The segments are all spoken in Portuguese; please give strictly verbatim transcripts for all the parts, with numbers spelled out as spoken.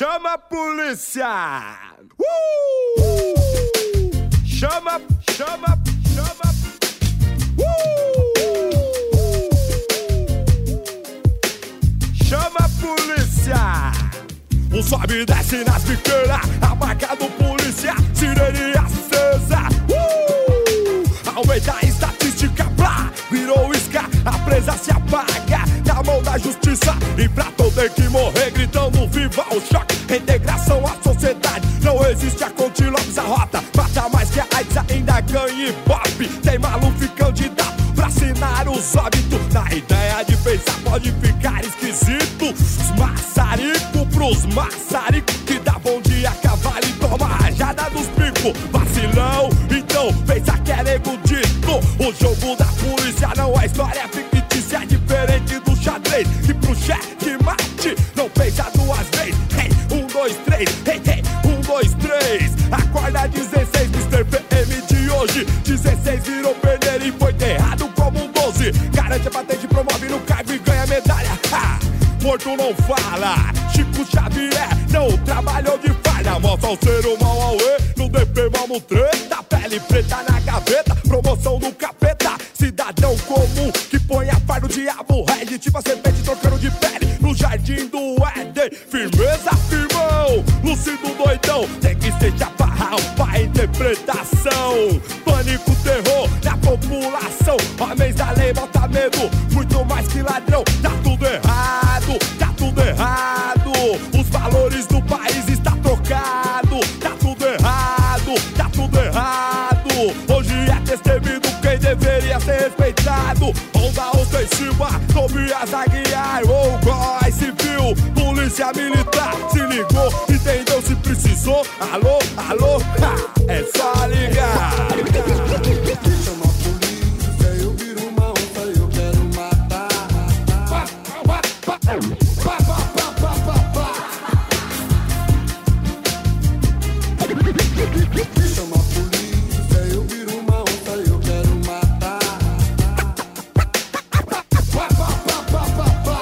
chama a polícia! Uh! Chama, chama, chama. Uh! Chama a polícia! Um sobe e desce nas biqueiras, a marca do polícia, sirene acesa. Uh! Aumenta a estatística, blá, virou isca, a presa se apaga na mão da justiça. Infrator tem que morrer gritando viva o choque. Reintegração à sociedade, não existe a Conte Lopes, a rota mata mais que a AIDS, ainda ganha ibope. Tem maluco candidato pra assinar os óbitos. Na ideia de pensar pode ficar esquisito. Os maçarico pros maçarico que dá bom dia a cavalo e toma a rajada dos picos. Vacilão, então pensa que é erudito. O jogo da polícia não é história fictícia, é diferente do xadrez. E pro cheque mate não pensa duas vezes. Hey, um, dois, três, hey, hey, um, dois, três. Acorda dezesseis, mister P M de hoje. dezesseis virou perder e foi enterrado como um doze. Garante a patente, promove no cargo e ganha medalha. Ha! Morto não fala, Chico Xavier não trabalhou de falha. Mostra o ser humano ao E, no D P vamos treta. Pele preta na gaveta, promoção do capeta. Cidadão comum que põe a par do diabo. Red tipo a serpente trocando de pele no jardim do Éden. Firmeza, firmão, lúcido doidão. Tem que ser chaparrão pra interpretação. Pânico, terror na população. Homens da lei, bota medo, muito mais que ladrão. Tá tudo errado, tá tudo errado. Os valores do país está trocado. Tá tudo errado, tá tudo errado. Hoje é destemido quem deveria ser respeitado. Onda ostensiva, Tobias Aguiar. O Góis Civil, polícia militar. Se ligou, entendeu se precisou. Alô, alô, ha, é só ligar. Chama a polícia, eu viro uma onça, eu quero matar. Pá, pá, pá, pá, pá, pá, pá, pá, pá. Chama a polícia, eu viro uma onça, eu quero matar. Pá, pá, pá, pá, pá, pá.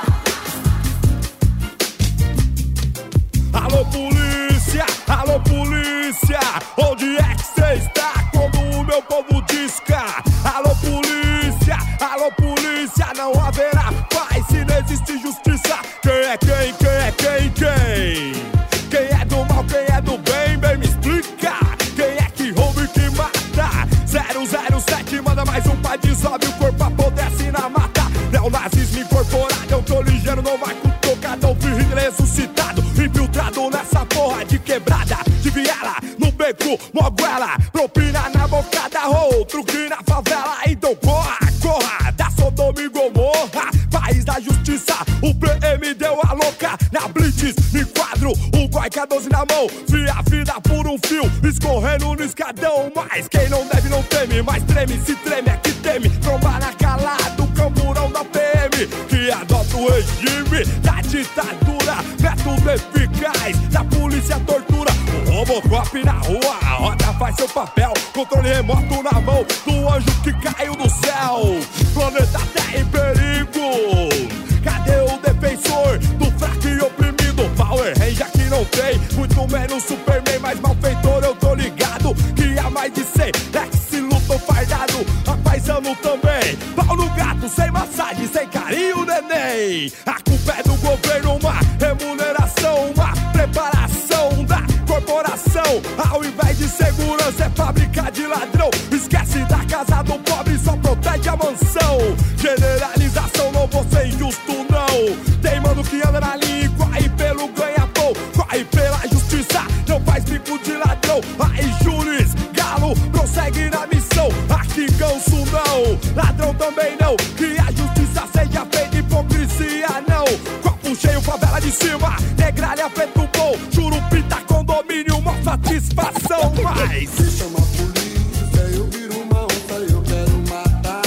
Alô polícia, alô polícia, onde é que cê está quando o meu povo disca? Alô polícia, alô polícia, não haverá paz se não existe justiça. Quem é quem, quem é quem, quem? Quem é do mal, quem é do bem, bem me explica. Quem é que rouba e que mata? zero zero sete manda mais um pai, dissolve o corpo pra poder assinar mata. Neonazismo incorporado, eu tô ligeiro, não vai cutucado. Ouvi ressuscitado, infiltrado nessa porra de quebrada, de viela, no beco, moguela, propina na bocada, outro que na favela. Então corra, corra, da Sodoma e Gomorra, país da justiça, o P M deu a louca, na blitz, me quadro, o Goi K doze na mão, via a vida por um fio, escorrendo no escadão. Mas quem não deve não teme, mas treme, se treme é que teme, tromba na calada, camburão da P M, que adota o regime da ditadura, método eficaz da polícia tortura. O Robocop na rua, a roda faz seu papel, controle remoto na mão do anjo que caiu do céu. Planeta Terra em perigo, cadê o defensor do fraco e oprimido? Power Ranger que não tem, muito menos Superman, mas malfeitor eu tô ligado que há mais de cem ex lutam fardado, apaisando também. Pau no gato, sem massagem, sem carinho, neném. A culpa é do governo, uma remuneração, uma preparação da corporação. Ao invés de segurança é fábrica de ladrão. Esquece da casa do pobre, só protege a mansão. Generalização, não vou ser injusto não. Tem mano que anda na linha e corre pelo ganha-pão, corre pela justiça, não faz bico de ladrão. Aí Juris, Galo, prossegue na missão. Aqui ganso não, ladrão também não. Que a justiça seja feita, hipocrisia não. Copo cheio, favela de cima, negralha, preto bom, Churupita, condomínio, uma satisfação. Mas Se chama a polícia, eu viro uma onça, eu quero matar.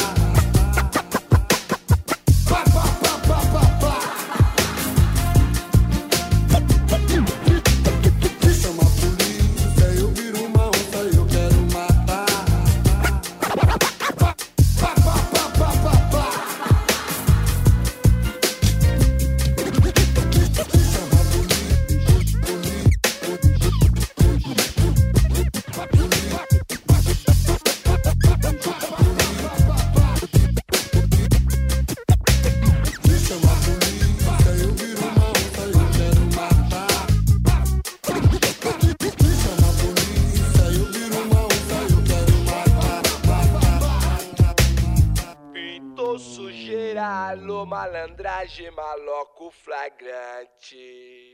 Pá, pá, pá, pá, pá, pá. Se chama a polícia, eu viro uma onça, eu quero matar. Pá, pá, pá, pá, pá, pá, pá. Se chama a polícia. brincadeira, alô malandragem, maloco flagrante.